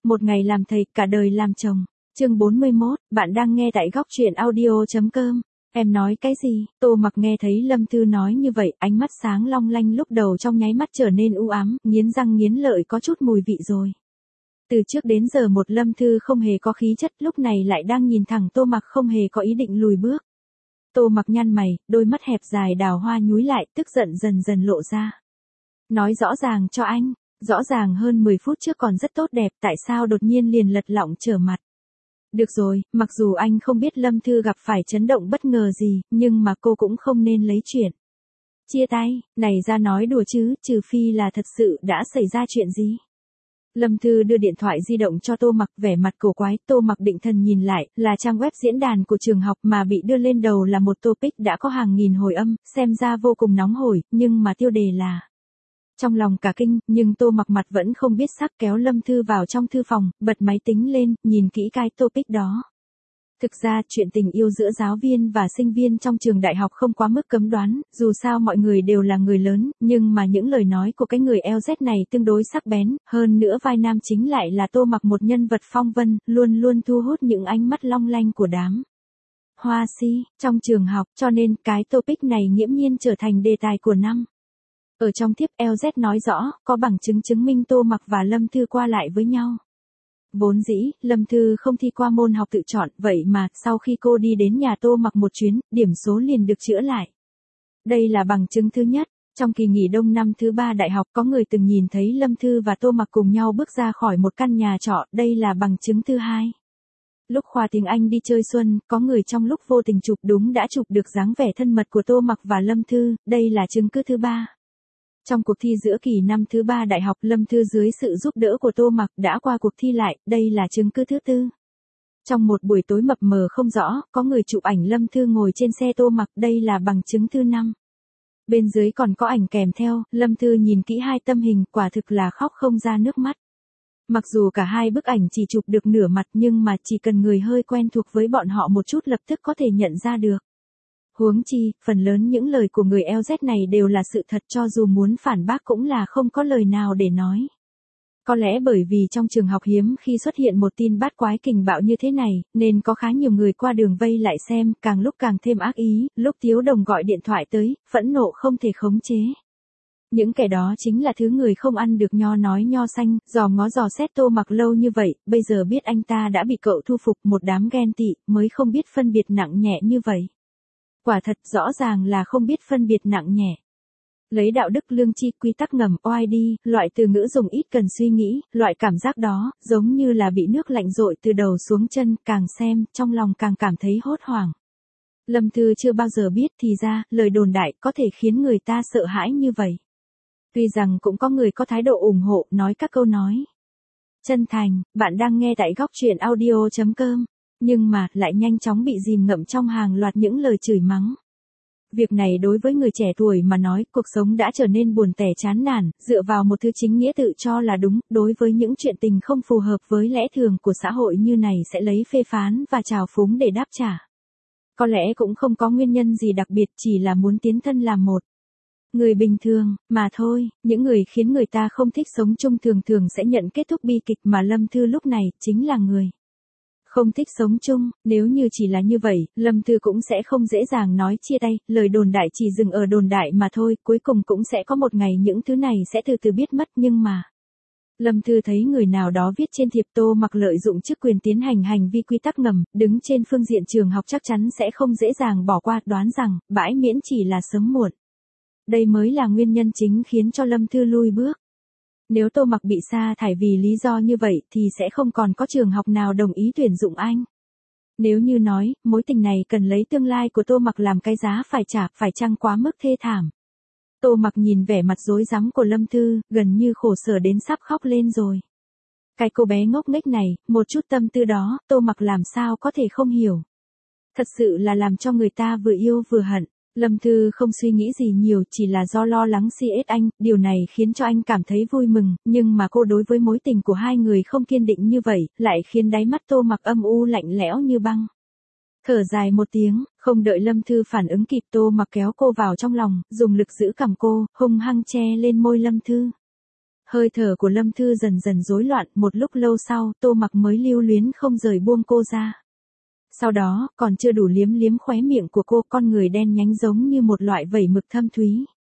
Một ngày làm thầy, cả đời làm chồng. Chương 41, bạn đang nghe tại góc truyện audio.com. Em nói cái gì? Tô Mặc nghe thấy Lâm Thư nói như vậy, ánh mắt sáng long lanh lúc đầu trong nháy mắt trở nên u ám, nghiến răng nghiến lợi có chút mùi vị rồi. Từ trước đến giờ một Lâm Thư không hề có khí chất, lúc này lại đang nhìn thẳng Tô Mặc không hề có ý định lùi bước. Tô Mặc nhăn mày, đôi mắt hẹp dài đào hoa nhúi lại, tức giận dần dần lộ ra. Nói rõ ràng cho anh, rõ ràng hơn 10 phút trước còn rất tốt đẹp, tại sao đột nhiên liền lật lọng trở mặt. Được rồi, mặc dù anh không biết Lâm Thư gặp phải chấn động bất ngờ gì, nhưng mà cô cũng không nên lấy chuyện chia tay, này ra nói đùa chứ, trừ phi là thật sự đã xảy ra chuyện gì. Lâm Thư đưa điện thoại di động cho Tô Mặc, vẻ mặt cổ quái. Tô Mặc định thần nhìn lại, là trang web diễn đàn của trường học mà bị đưa lên đầu là một topic đã có hàng nghìn hồi âm, xem ra vô cùng nóng hổi, nhưng mà tiêu đề là... Trong lòng cả kinh, nhưng Tô Mặc mặt vẫn không biết sắc, kéo Lâm Thư vào trong thư phòng, bật máy tính lên, nhìn kỹ cái topic đó. Thực ra, chuyện tình yêu giữa giáo viên và sinh viên trong trường đại học không quá mức cấm đoán, dù sao mọi người đều là người lớn, nhưng mà những lời nói của cái người LZ này tương đối sắc bén, hơn nữa vai nam chính lại là Tô Mặc, một nhân vật phong vân, luôn luôn thu hút những ánh mắt long lanh của đám hoa si trong trường học, cho nên cái topic này nghiễm nhiên trở thành đề tài của năm. Ở trong thiếp LZ nói rõ, có bằng chứng chứng minh Tô Mặc và Lâm Thư qua lại với nhau. Vốn dĩ, Lâm Thư không thi qua môn học tự chọn, vậy mà, sau khi cô đi đến nhà Tô Mặc một chuyến, điểm số liền được chữa lại. Đây là bằng chứng thứ nhất. Trong kỳ nghỉ đông năm thứ 3 đại học, có người từng nhìn thấy Lâm Thư và Tô Mặc cùng nhau bước ra khỏi một căn nhà trọ, đây là bằng chứng thứ hai. Lúc khoa tiếng Anh đi chơi xuân, có người trong lúc vô tình chụp đúng đã chụp được dáng vẻ thân mật của Tô Mặc và Lâm Thư, đây là chứng cứ thứ ba. Trong cuộc thi giữa kỳ năm thứ 3 đại học, Lâm Thư dưới sự giúp đỡ của Tô Mặc đã qua cuộc thi lại, đây là chứng cứ thứ tư. Trong một buổi tối mập mờ không rõ, có người chụp ảnh Lâm Thư ngồi trên xe Tô Mặc, đây là bằng chứng thứ năm. Bên dưới còn có ảnh kèm theo, Lâm Thư nhìn kỹ hai tấm hình, quả thực là khóc không ra nước mắt. Mặc dù cả hai bức ảnh chỉ chụp được nửa mặt, nhưng mà chỉ cần người hơi quen thuộc với bọn họ một chút lập tức có thể nhận ra được. Huống chi, phần lớn những lời của người LZ này đều là sự thật, cho dù muốn phản bác cũng là không có lời nào để nói. Có lẽ bởi vì trong trường học hiếm khi xuất hiện một tin bát quái kình bạo như thế này, nên có khá nhiều người qua đường vây lại xem, càng lúc càng thêm ác ý, lúc Tiếu Đồng gọi điện thoại tới, phẫn nộ không thể khống chế. Những kẻ đó chính là thứ người không ăn được nho nói nho xanh, dò ngó dò xét Tô Mặc lâu như vậy, bây giờ biết anh ta đã bị cậu thu phục, một đám ghen tị, mới không biết phân biệt nặng nhẹ như vậy. Quả thật rõ ràng là không biết phân biệt nặng nhẹ. Lấy đạo đức lương tri quy tắc ngầm oai đi, loại từ ngữ dùng ít cần suy nghĩ, loại cảm giác đó, giống như là bị nước lạnh dội từ đầu xuống chân, càng xem, trong lòng càng cảm thấy hốt hoảng. Lâm Thư chưa bao giờ biết thì ra, lời đồn đại có thể khiến người ta sợ hãi như vậy. Tuy rằng cũng có người có thái độ ủng hộ, nói các câu nói chân thành, bạn đang nghe tại góc truyện audio.com. Nhưng mà, lại nhanh chóng bị dìm ngậm trong hàng loạt những lời chửi mắng. Việc này đối với người trẻ tuổi mà nói, cuộc sống đã trở nên buồn tẻ chán nản, dựa vào một thứ chính nghĩa tự cho là đúng, đối với những chuyện tình không phù hợp với lẽ thường của xã hội như này sẽ lấy phê phán và trào phúng để đáp trả. Có lẽ cũng không có nguyên nhân gì đặc biệt, chỉ là muốn tiến thân làm một người bình thường, mà thôi. Những người khiến người ta không thích sống chung thường thường sẽ nhận kết thúc bi kịch, mà Lâm Thư lúc này, chính là người không thích sống chung. Nếu như chỉ là như vậy, Lâm Thư cũng sẽ không dễ dàng nói chia tay, lời đồn đại chỉ dừng ở đồn đại mà thôi, cuối cùng cũng sẽ có một ngày những thứ này sẽ từ từ biết mất, nhưng mà... Lâm Thư thấy người nào đó viết trên thiệp Tô Mặc lợi dụng chức quyền tiến hành hành vi quy tắc ngầm, đứng trên phương diện trường học chắc chắn sẽ không dễ dàng bỏ qua, đoán rằng, bãi miễn chỉ là sớm muộn. Đây mới là nguyên nhân chính khiến cho Lâm Thư lui bước. Nếu Tô Mặc bị sa thải vì lý do như vậy thì sẽ không còn có trường học nào đồng ý tuyển dụng anh. Nếu như nói, mối tình này cần lấy tương lai của Tô Mặc làm cái giá phải trả, phải chăng quá mức thê thảm. Tô Mặc nhìn vẻ mặt rối rắm của Lâm Thư, gần như khổ sở đến sắp khóc lên rồi. Cái cô bé ngốc nghếch này, một chút tâm tư đó, Tô Mặc làm sao có thể không hiểu. Thật sự là làm cho người ta vừa yêu vừa hận. Lâm Thư không suy nghĩ gì nhiều, chỉ là do lo lắng CS anh, điều này khiến cho anh cảm thấy vui mừng, nhưng mà cô đối với mối tình của hai người không kiên định như vậy, lại khiến đáy mắt Tô Mặc âm u lạnh lẽo như băng. Thở dài một tiếng, không đợi Lâm Thư phản ứng kịp, Tô Mặc kéo cô vào trong lòng, dùng lực giữ cằm cô, hung hăng che lên môi Lâm Thư. Hơi thở của Lâm Thư dần dần rối loạn, một lúc lâu sau, Tô Mặc mới lưu luyến không rời buông cô ra. Sau đó, còn chưa đủ liếm liếm khóe miệng của cô, con người đen nhánh giống như một loại vẩy mực thâm thúy.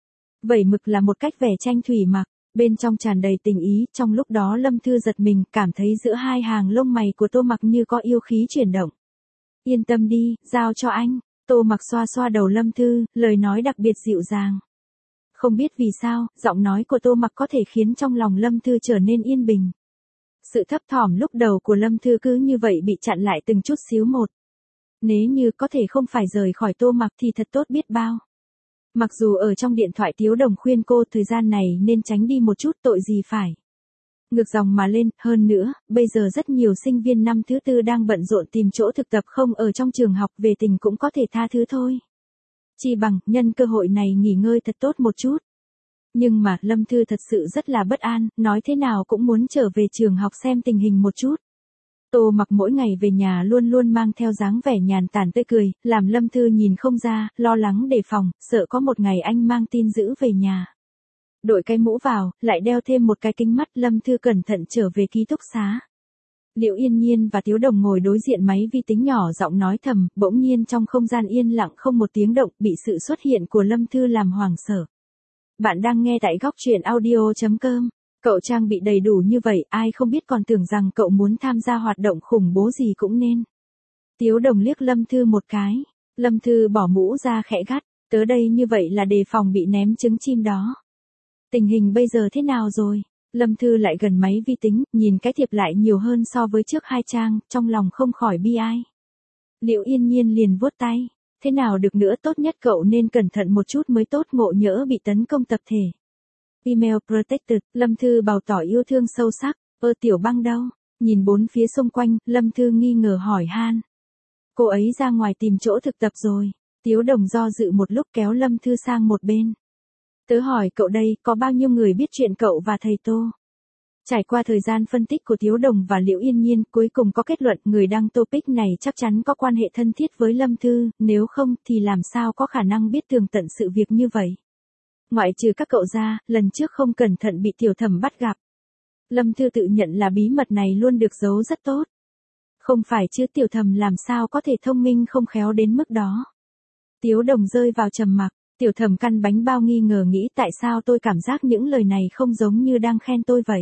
Vẩy mực là một cách vẽ tranh thủy mặc, bên trong tràn đầy tình ý, trong lúc đó Lâm Thư giật mình, cảm thấy giữa hai hàng lông mày của Tô Mặc như có yêu khí chuyển động. Yên tâm đi, giao cho anh. Tô Mặc xoa xoa đầu Lâm Thư, lời nói đặc biệt dịu dàng. Không biết vì sao, giọng nói của Tô Mặc có thể khiến trong lòng Lâm Thư trở nên yên bình. Sự thấp thỏm lúc đầu của Lâm Thư cứ như vậy bị chặn lại từng chút xíu một. Nếu như có thể không phải rời khỏi Tô Mặc thì thật tốt biết bao. Mặc dù ở trong điện thoại Tiếu Đồng khuyên cô thời gian này nên tránh đi một chút, tội gì phải. Ngược dòng mà lên, hơn nữa, bây giờ rất nhiều sinh viên năm thứ tư đang bận rộn tìm chỗ thực tập không ở trong trường học, về tình cũng có thể tha thứ thôi. Chi bằng, nhân cơ hội này nghỉ ngơi thật tốt một chút. Nhưng mà, Lâm Thư thật sự rất là bất an, nói thế nào cũng muốn trở về trường học xem tình hình một chút. Tô Mặc mỗi ngày về nhà luôn luôn mang theo dáng vẻ nhàn tản tươi cười, làm Lâm Thư nhìn không ra, lo lắng đề phòng, sợ có một ngày anh mang tin dữ về nhà. Đội cái mũ vào, lại đeo thêm một cái kính mắt, Lâm Thư cẩn thận trở về ký túc xá. Liễu Yên Nhiên và Tiếu Đồng ngồi đối diện máy vi tính nhỏ giọng nói thầm, bỗng nhiên trong không gian yên lặng không một tiếng động, bị sự xuất hiện của Lâm Thư làm hoảng sợ. Bạn đang nghe tại góc truyện audio.com. Cậu trang bị đầy đủ như vậy, ai không biết còn tưởng rằng cậu muốn tham gia hoạt động khủng bố gì cũng nên. Tiếu Đồng liếc Lâm Thư một cái. Lâm Thư bỏ mũ ra khẽ gắt, tớ đây như vậy là đề phòng bị ném trứng chim đó. Tình hình bây giờ thế nào rồi? Lâm Thư lại gần máy vi tính, nhìn cái thiệp lại nhiều hơn so với trước 2 trang, trong lòng không khỏi bi ai. Liễu Yên Nhiên liền vuốt tay. Thế nào được nữa, tốt nhất cậu nên cẩn thận một chút mới tốt, ngộ nhỡ bị tấn công tập thể. Email protected, Lâm Thư bày tỏ yêu thương sâu sắc. Tiểu Băng đâu? Nhìn bốn phía xung quanh, Lâm Thư nghi ngờ hỏi han. Cô ấy ra ngoài tìm chỗ thực tập rồi. Tiếu Đồng do dự một lúc kéo Lâm Thư sang một bên. Tớ hỏi cậu đây, có bao nhiêu người biết chuyện cậu và thầy Tô? Trải qua thời gian phân tích của Tiếu Đồng và Liễu Yên Nhiên, cuối cùng có kết luận người đăng topic này chắc chắn có quan hệ thân thiết với Lâm Thư, nếu không thì làm sao có khả năng biết tường tận sự việc như vậy. Ngoại trừ các cậu ra, lần trước không cẩn thận bị Tiểu Thẩm bắt gặp. Lâm Thư tự nhận là bí mật này luôn được giấu rất tốt. Không phải chứ, Tiểu Thẩm làm sao có thể thông minh không khéo đến mức đó. Tiếu Đồng rơi vào trầm mặc. Tiểu Thẩm căn bánh bao nghi ngờ nghĩ tại sao tôi cảm giác những lời này không giống như đang khen tôi vậy.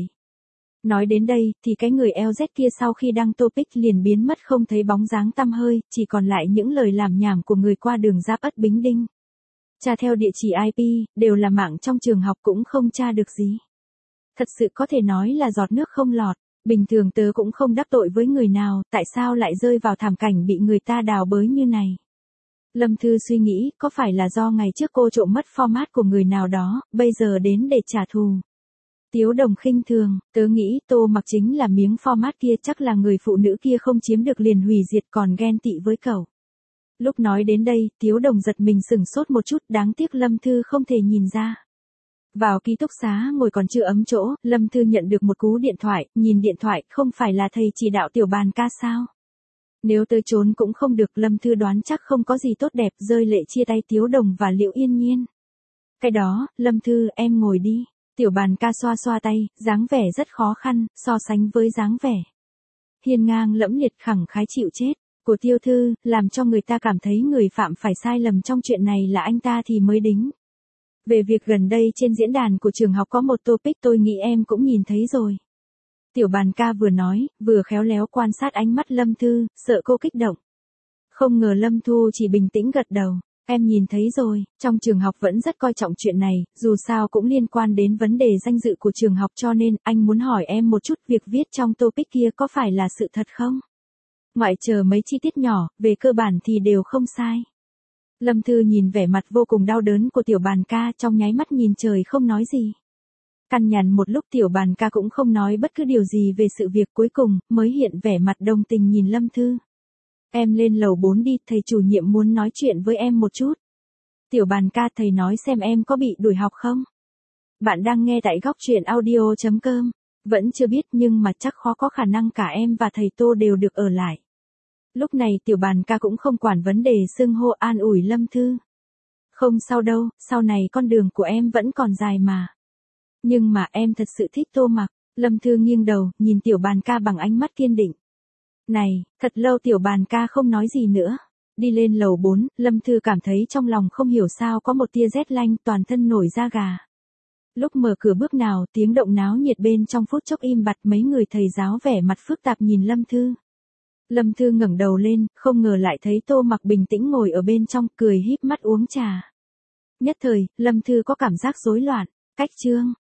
Nói đến đây, thì cái người LZ kia sau khi đăng topic liền biến mất không thấy bóng dáng tăm hơi, chỉ còn lại những lời làm nhảm của người qua đường Giáp Ất Bính Đinh. Tra theo địa chỉ IP, đều là mạng trong trường học cũng không tra được gì. Thật sự có thể nói là giọt nước không lọt, bình thường tớ cũng không đắc tội với người nào, tại sao lại rơi vào thảm cảnh bị người ta đào bới như này. Lâm Thư suy nghĩ, có phải là do ngày trước cô trộm mất format của người nào đó, bây giờ đến để trả thù. Tiếu Đồng khinh thường, tớ nghĩ Tô Mặc chính là miếng format kia, chắc là người phụ nữ kia không chiếm được liền hủy diệt còn ghen tị với cậu. Lúc nói đến đây, Tiếu Đồng giật mình sửng sốt một chút, đáng tiếc Lâm Thư không thể nhìn ra. Vào ký túc xá ngồi còn chưa ấm chỗ, Lâm Thư nhận được một cú điện thoại, nhìn điện thoại, không phải là thầy chỉ đạo Tiểu Bàn ca sao? Nếu tới trốn cũng không được, Lâm Thư đoán chắc không có gì tốt đẹp, rơi lệ chia tay Tiếu Đồng và Liễu Yên Nhiên. Cái đó, Lâm Thư, em ngồi đi. Tiểu Bàn ca xoa xoa tay, dáng vẻ rất khó khăn, so sánh với dáng vẻ hiên ngang lẫm liệt khẳng khái chịu chết của Tiêu Thư, làm cho người ta cảm thấy người phạm phải sai lầm trong chuyện này là anh ta thì mới đính. Về việc gần đây trên diễn đàn của trường học có một topic tôi nghĩ em cũng nhìn thấy rồi. Tiểu Bàn ca vừa nói, vừa khéo léo quan sát ánh mắt Lâm Thư, sợ cô kích động. Không ngờ Lâm Thu chỉ bình tĩnh gật đầu. Em nhìn thấy rồi, trong trường học vẫn rất coi trọng chuyện này, dù sao cũng liên quan đến vấn đề danh dự của trường học, cho nên anh muốn hỏi em một chút, việc viết trong topic kia có phải là sự thật không? Ngoại trừ mấy chi tiết nhỏ, về cơ bản thì đều không sai. Lâm Thư nhìn vẻ mặt vô cùng đau đớn của Tiểu Bàn ca, trong nháy mắt nhìn trời không nói gì. Căn nhằn một lúc, Tiểu Bàn ca cũng không nói bất cứ điều gì về sự việc, cuối cùng mới hiện vẻ mặt đồng tình nhìn Lâm Thư. Em lên lầu 4 đi, thầy chủ nhiệm muốn nói chuyện với em một chút. Tiểu Bàn ca, thầy nói xem em có bị đuổi học không? Bạn đang nghe tại góc truyện audio.com. Vẫn chưa biết nhưng mà chắc khó có khả năng cả em và thầy Tô đều được ở lại. Lúc này Tiểu Bàn ca cũng không quản vấn đề xưng hô, an ủi Lâm Thư. Không sao đâu, sau này con đường của em vẫn còn dài mà. Nhưng mà em thật sự thích Tô Mặc. Lâm Thư nghiêng đầu, nhìn Tiểu Bàn Ca bằng ánh mắt kiên định. Này, thật lâu Tiểu Bàn Ca không nói gì nữa. Đi lên lầu 4, Lâm Thư cảm thấy trong lòng không hiểu sao có một tia rét lanh, toàn thân nổi da gà. Lúc mở cửa bước nào, tiếng động náo nhiệt bên trong phút chốc im bặt, mấy người thầy giáo vẻ mặt phức tạp nhìn Lâm Thư. Lâm Thư ngẩng đầu lên, không ngờ lại thấy Tô Mặc bình tĩnh ngồi ở bên trong, cười híp mắt uống trà. Nhất thời, Lâm Thư có cảm giác rối loạn. Cách chương